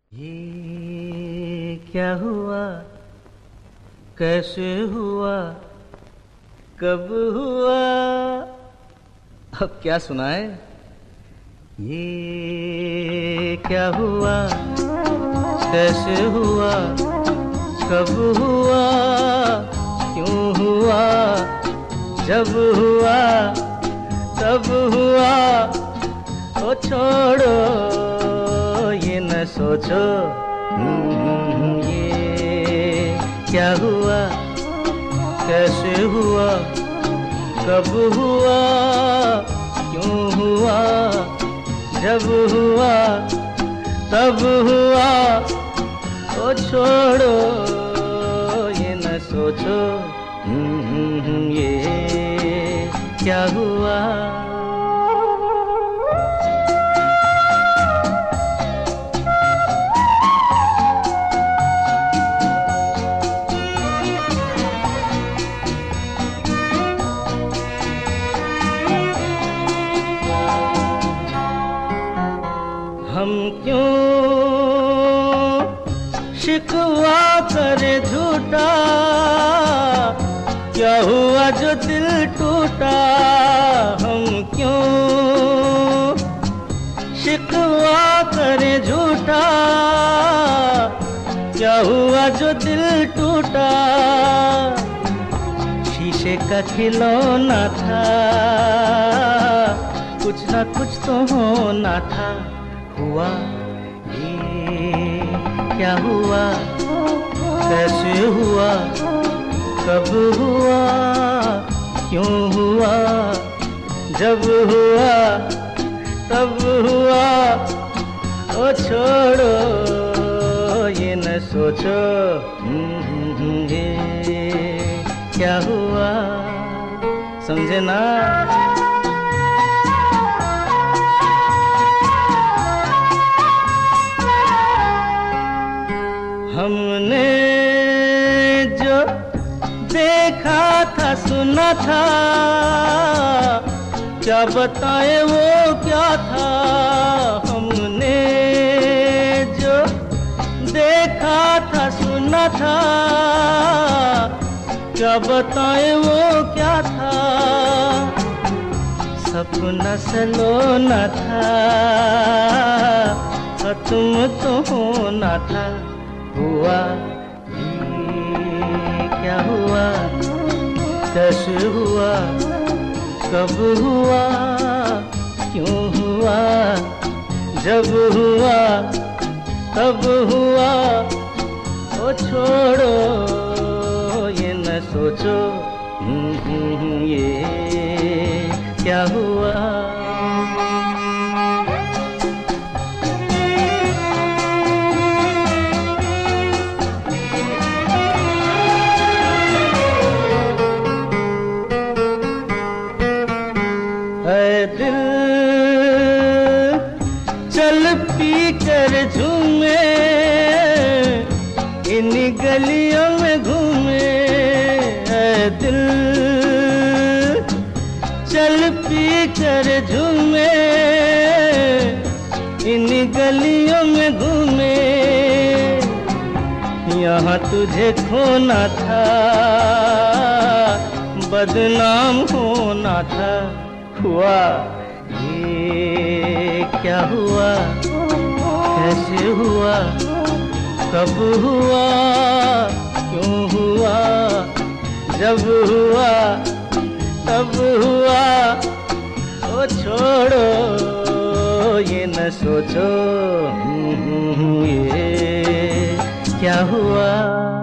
ये क्या हुआ, कैसे हुआ, कब हुआ, अब क्या सुनाए। ये क्या हुआ, कैसे हुआ, कब हुआ, क्यों हुआ, जब हुआ तब हुआ। ओ छोड़ो ये न सोचो, ये क्या हुआ, कैसे हुआ, कब हुआ, क्यों हुआ, जब हुआ तब हुआ। ओ छोड़ो ये न सोचो, ये क्या हुआ। हम क्यों शिकवा करे झूठा, क्या हुआ जो दिल टूटा। हम क्यों शिकवा करे झूठा, क्या हुआ जो दिल टूटा। शीशे का खिलौना था, कुछ ना कुछ तो होना था। हुआ ये क्या हुआ, कैसे हुआ, कब हुआ, क्यों हुआ, जब हुआ तब हुआ। ओ छोड़ो ये न सोचो, ये क्या हुआ। समझे ना। हमने जो देखा था सुना था, क्या बताए वो क्या था। हमने जो देखा था सुना था, क्या बताए वो क्या था। सपना सलोना था, खत्म तो होना था। हुआ ये क्या हुआ, कैसे हुआ, कब हुआ, क्यों हुआ, जब हुआ तब हुआ। ओ छोड़ो ये न सोचो, ये क्या हुआ। दिल चल पी कर झूमे, इन गलियों में घूमे। दिल चल पी कर झूमे, इन गलियों में घूमे। यहाँ तुझे खोना था, बदनाम होना था। हुआ ये क्या हुआ, कैसे हुआ, कब हुआ, क्यों हुआ, जब हुआ तब हुआ। ओ छोड़ो ये न सोचो, ये क्या हुआ।